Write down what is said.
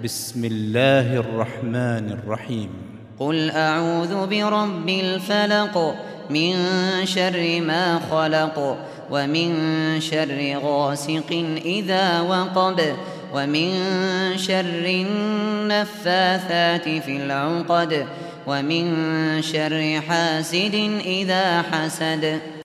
بسم الله الرحمن الرحيم. قل أعوذ برب الفلق من شر ما خلق ومن شر غاسق إذا وقب ومن شر النفاثات في العقد ومن شر حاسد إذا حسد.